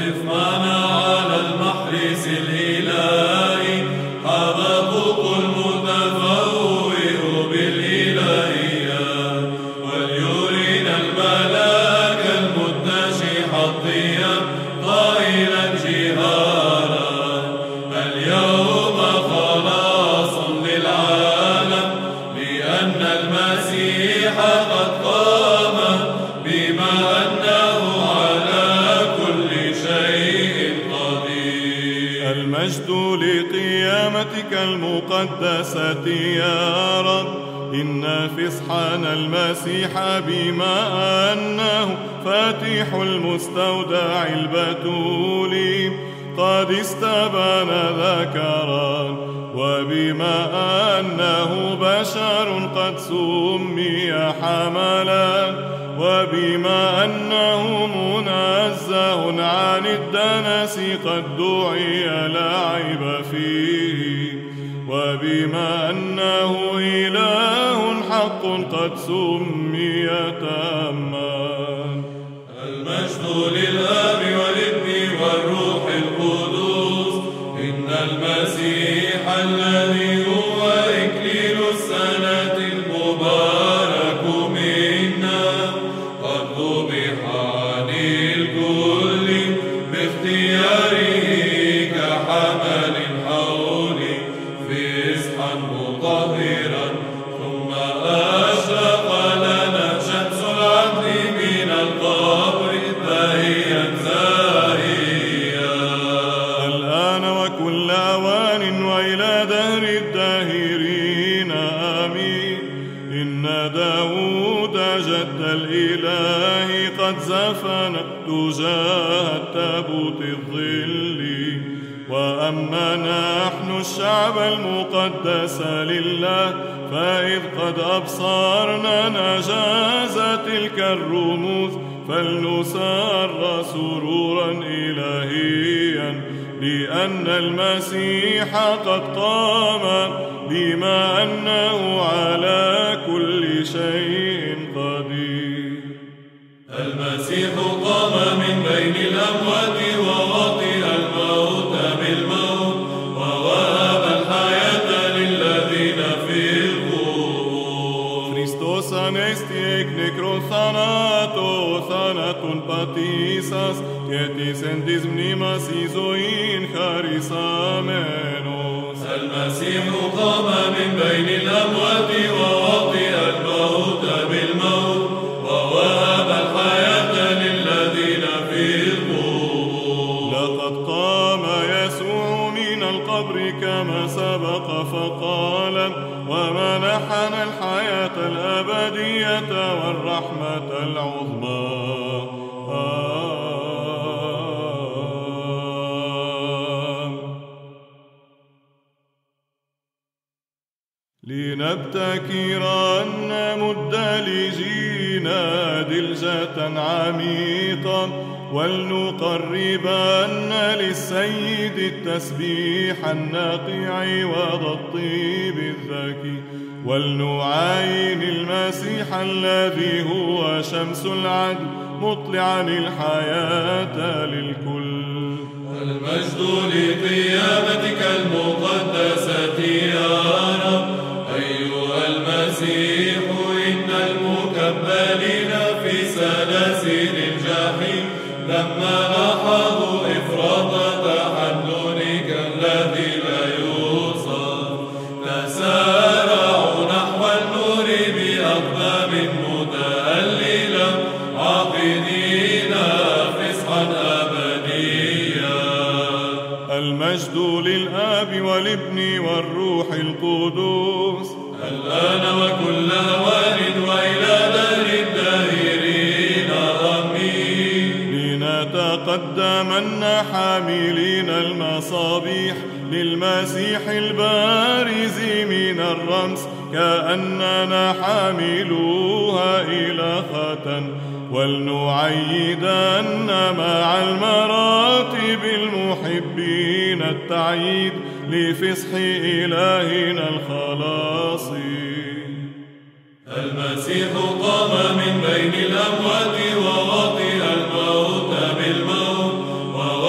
قف معنا على المحرس الإلهي، هذا طوق المتفوه بالإلهيات، وليرينا الملاك المتشح الضياء قائلا جهارا: اليوم خلاص للعالم، لأن المسيح قد قام، بما أنه على كل شيء قدير. المجد لقيامتك المقدسة يا رب، إن فصحنا المسيح بما أنه فاتح المستودع البتول قد استبان ذكرا، وبما أنه بشر قد سمي حملا، وبما أنه منزه عن الدنس قد دعي لا عيب فيه، وبما أنه إله حق قد سمي تاما. المجد للآب والابن والروح القدس، إن المسيح الذي هو إكليل السنة المبارك منا قد ذبح عن الكل باختياره كحمل حول فصحا مطهرا، ثم أشرق لنا شمس العدل من القبر باهيا زاهيا. الآن وكل أوان وإلى دهر الداهرين آمين. إن داود جد الإله قد زفن تجاه التابوت الظل، وأما نحن الشعب المقدس لله، فإذ قد أبصرنا نجاز تلك الرموز، فلنسر سرورا إلهيا، لأن المسيح قد قام، بما أنه على كل شيء قدير. المسيح قام من بين الأموات ووطئ الموت بالموت، ووهب الحياة للذين في القبور. Χριστός ανέστη εκ νεκρών θανάτου, θάνατον πατήσας, και της εν της μνήμας η ζωήν χαρισάμενος. المسيح قام من بين الأموات ووطئ الموت بالموت، ووهب الحياة للذين في القبور. لقد قام يسوع من القبر كما سبق فقال، ومنحنا الحياة الأبدية والرحمة العظمى. لنبتكر أن نمد لجينا دلجة عميقة، ولنقربن للسيد التسبيح الناقع وذا الطيب الذكي، ولنعاين المسيح الذي هو شمس العدل مطلعا الحياة للكل. المجد لقيامتك المقدسة يا رب، أيها المسيح، إن المكبلين في سلاسل الجحيم لما لاحظوا إفراط تحننك الذي لا يوصف، تسارعوا نحو النور بأقدام متأللة، عاقدين فصحا أبديا. المجد للآب والابن والروح القدس، الآن وكل أوان وإلى دهر الداهرين آمين. لنتقدمن حاملين المصابيح للمسيح البارز من الرمز، كأننا حاملوها إلى ختن، ولنعيدن مع المراتب المحبين التعييد لفصح إلهنا الخلاصي. المسيح قام من بين الأموات ووطئ الموت بالموت،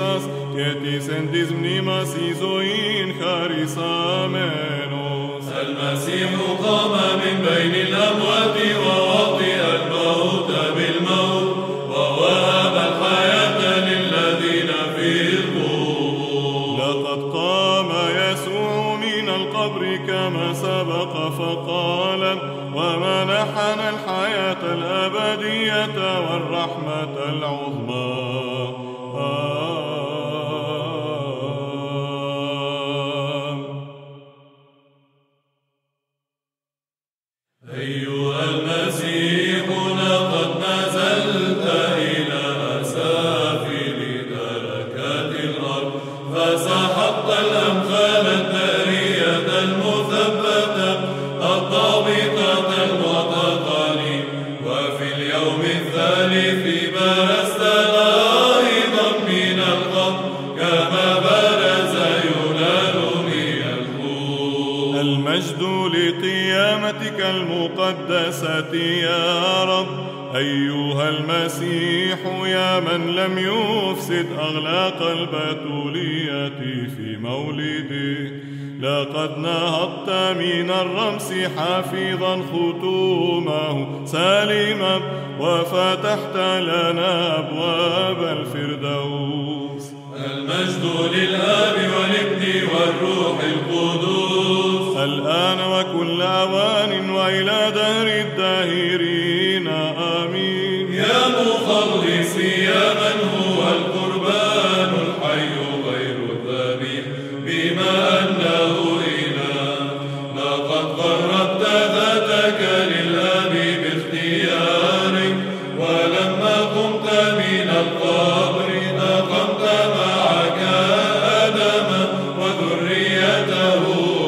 πατήσας και της εν της μνήμας εις ζωήν χαρισάμενος. المسيح قام من بين الأموات ووطئ الموت بالموت ووهب الحياة للذين في القبور. لقد قام يسوع من القبر كما سبق فقال ومنحنا الحياة الأبدية والرحمة العظمى. أيها المسيح لقد نزلت إلى أسافل دركات الأرض فسحقت الأمثال الدارية المثبتة الضابطة المعتقل وفي اليوم الثالث برزت أيضا من القبر كما برز يونان من الحوت. المجد لقيامتك المقدسة يا رب أيها المسيح يا من لم يفسد أغلاق البتولية في مولده لقد نهضت من الرمس حافظا ختومه سالما وفتحت لنا أبواب الفردوس. المجد للآب والابن والروح القدس الآن وكل أوان وإلى دهر الداهرين آمين. يا مخلصي يا من هو القربان الحي غير الذبيح بما أنه إله لقد قربت ذاتك للآب باختيارك ولما قمت من القبر أقمت معك آدم وذريته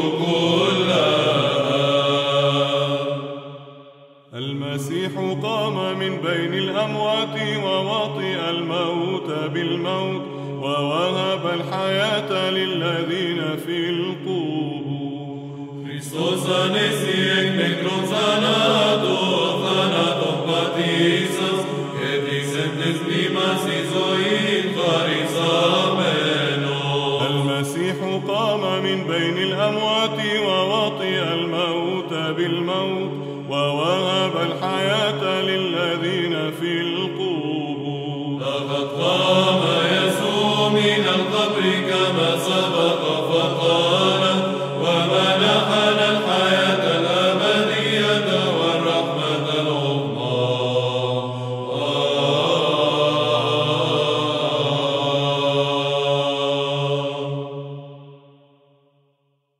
المسيح قام من بين الأموات ووطئ الموت بالموت ووهب الحياة للذين في القبور. Χριστός ανέστη εκ νεκρών θανάτων πατήσας και της εν τες μνήμας εις ζωήν χαρισάμενος. المسيح قام من بين الأموات ووطئ الموت بالموت ووهب الحياة للذين